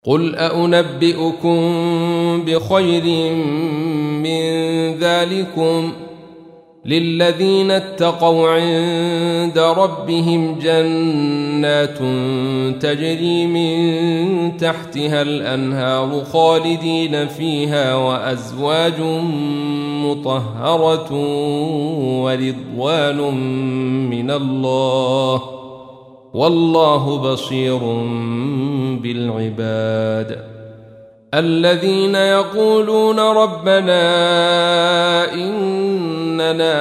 قل أنبئكم بخير من ذلكم للذين اتقوا عند ربهم جنات تجري من تحتها الأنهار خالدين فيها وأزواج مطهرة ورضوان من الله والله بصير بالعباد. الذين يقولون ربنا إننا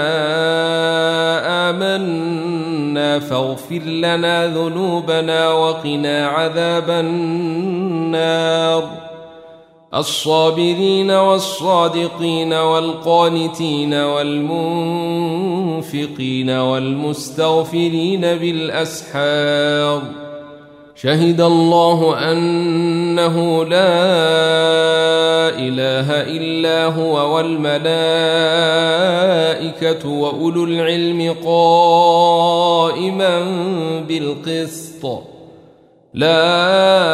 آمنا فاغفر لنا ذنوبنا وقنا عذاب النار. الصابرين والصادقين والقانتين والمنفقين والمستغفرين بالأسحار. شهد الله أنه لا إله إلا هو والملائكة وأولو العلم قائما بالقسط. لا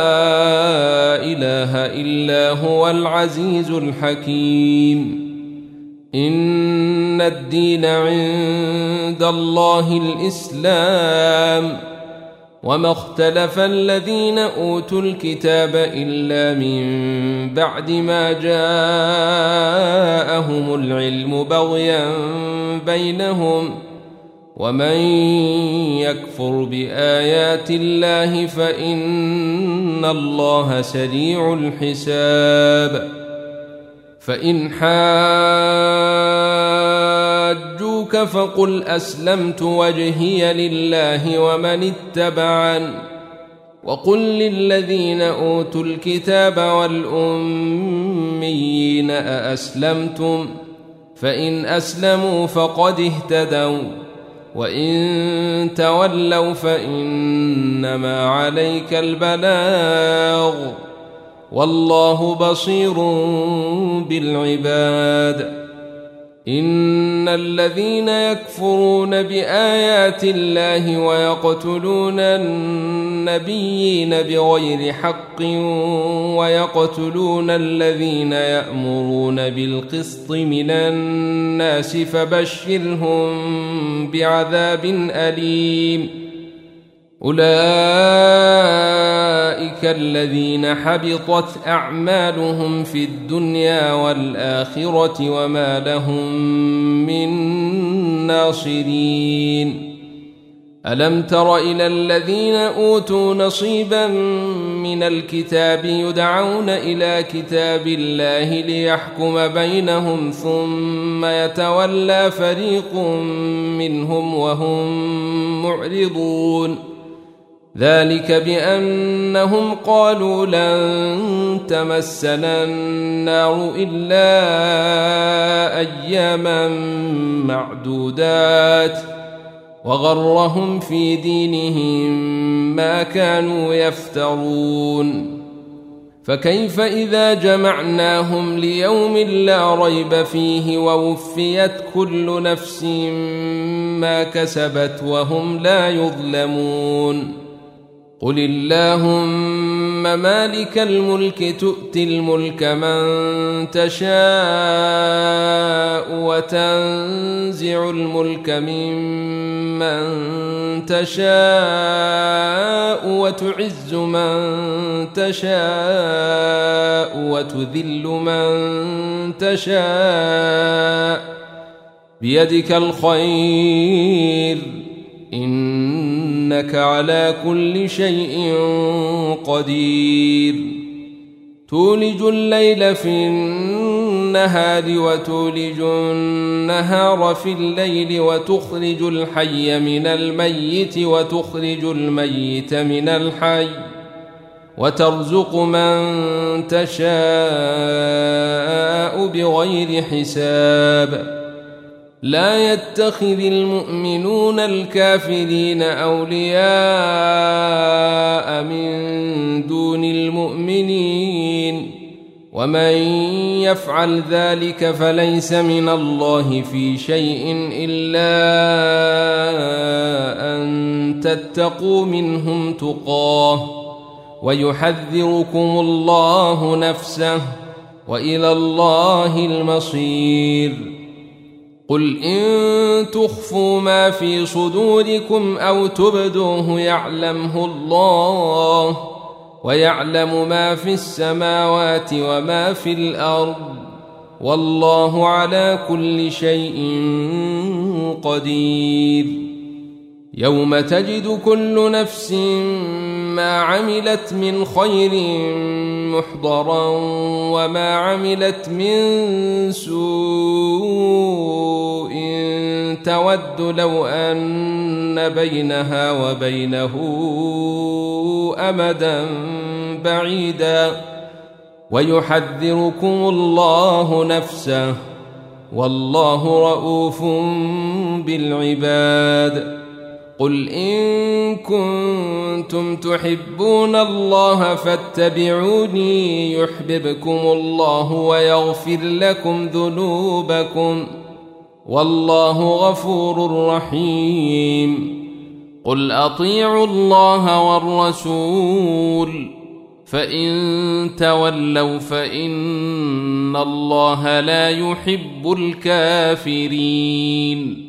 إله إلا هو العزيز الحكيم. إن الدين عند الله الإسلام وما اختلف الذين أوتوا الكتاب إلا من بعد ما جاءهم العلم بغيا بينهم ومن يكفر بآيات الله فإن الله سريع الحساب. فإن حاجوك فقل أسلمت وجهي لله ومن اتبعن وقل للذين أوتوا الكتاب والأميين أأسلمتم فإن أسلموا فقد اهتدوا وإن تولوا فإنما عليك البلاغ والله بصير بالعباد. إن الذين يكفرون بآيات الله ويقتلون النبيين بغير حق ويقتلون الذين يأمرون بالقسط من الناس فبشرهم بعذاب أليم. أولئك الذين حبطت أعمالهم في الدنيا والآخرة وما لهم من ناصرين. ألم تر إلى الذين أوتوا نصيبا من الكتاب يدعون إلى كتاب الله ليحكم بينهم ثم يتولى فريق منهم وهم معرضون. ذلك بأنهم قالوا لن تمسنا النار إلا أياما معدودات وغرهم في دينهم ما كانوا يفترون. فكيف إذا جمعناهم ليوم لا ريب فيه ووفيت كل نفس ما كسبت وهم لا يظلمون. قل اللهم مالك الملك تؤتي الملك من تشاء وتنزع الملك ممن تشاء وتعز من تشاء وتذل من تشاء بيدك الخير إنك على كل شيء قدير. تولج الليل في النهار وتولج النهار في الليل وتخرج الحي من الميت وتخرج الميت من الحي وترزق من تشاء بغير حساب. لا يتخذ المؤمنون الكافرين أولياء من دون المؤمنين ومن يفعل ذلك فليس من الله في شيء إلا أن تتقوا منهم تقاه ويحذركم الله نفسه وإلى الله المصير. قل إن تخفوا ما في صدوركم أو تبدوه يعلمه الله، ويعلم ما في السماوات وما في الأرض، والله على كل شيء قدير. يوم تجد كل نفس ما عملت من خير محضرا وما عملت من سوء تود لو أن بينها وبينه أمدا بعيدا، ويحذركم الله نفسه والله رؤوف بالعباد. قل إن كنتم تحبون الله فاتبعوني يحببكم الله ويغفر لكم ذنوبكم، والله غفور رحيم. قل أطيعوا الله والرسول، فإن تولوا فإن الله لا يحب الكافرين.